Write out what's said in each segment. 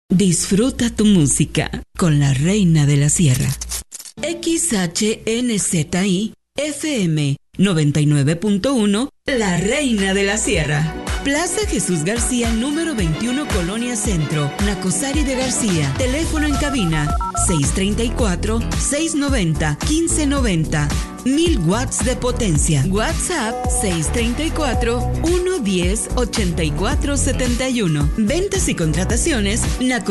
Disfruta tu música con la Reina de la Sierra. XHNZI FM 99.1, La Reina de la Sierra. Plaza Jesús García, número 21, Colonia Centro, Nacosari de García. Teléfono en cabina 634-690-1590. 1000 watts de potencia. WhatsApp 634-110-8471. Ventas y contrataciones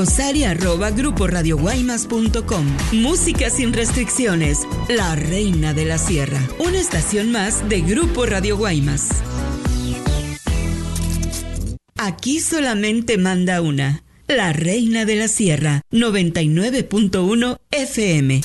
nacosari@gruporadioguaymas.com. Música sin restricciones. La Reina de la Sierra. Una estación más de Grupo Radio Guaymas. Aquí solamente manda una. La Reina de la Sierra, 99.1 FM.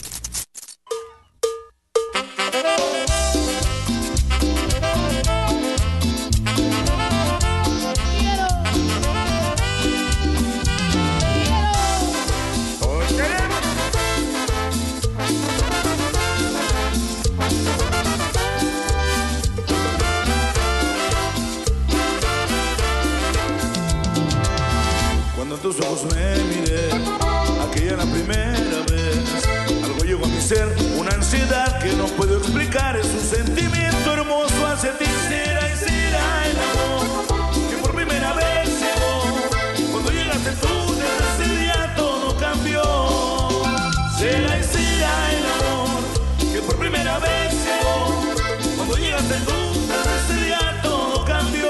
Tus ojos me miré, aquella la primera vez. Algo llegó a mi ser, una ansiedad que no puedo explicar. Es un sentimiento hermoso hacia ti. Será y será el amor que por primera vez llegó. Cuando llegaste tú, desde ese día todo cambió. Será y será el amor que por primera vez llegó. Cuando llegaste tú, desde ese día todo cambió.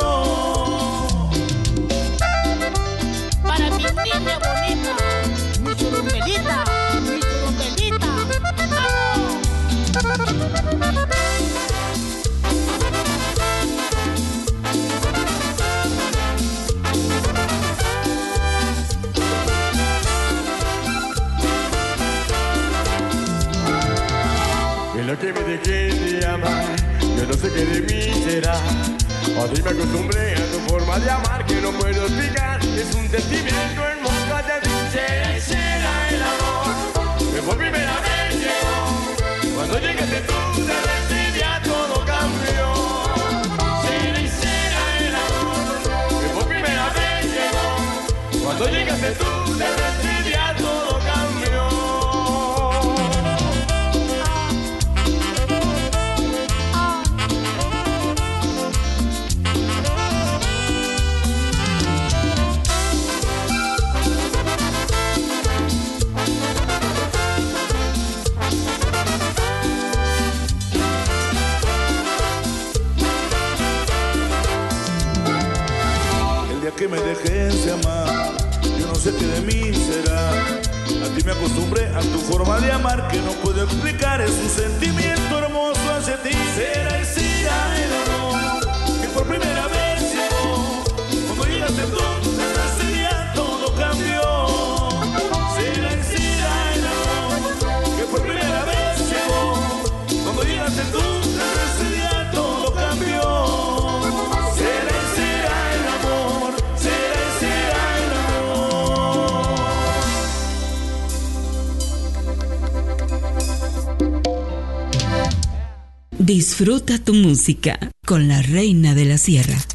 Niña bonita, mi churumbelita, mi churumbelita. En lo que me dejé de amar, yo no sé qué de mí será. A ti me acostumbré a tu forma de amar que no puedo explicar. Es un sentimiento hermoso de ti. Será y será el amor que por primera vez llegó. Cuando llegaste tú, desde ese día todo cambió. Será y será el amor que por primera vez llegó. Cuando llegaste tú, desde ese día todo cambió. Que me dejes de amar, yo no sé qué de mí será. A ti me acostumbré a tu forma de amar que no puedo explicar. Es un sentimiento hermoso hacia ti. Será y será el amor que por primera vez llegó. Cuando llegaste tú, desde ese día todo cambió. Será y será el amor que por primera vez llegó. Cuando llegaste tú, desde ese día todo cambió. Será y será el amor. Disfruta tu música con la Reina de la Sierra.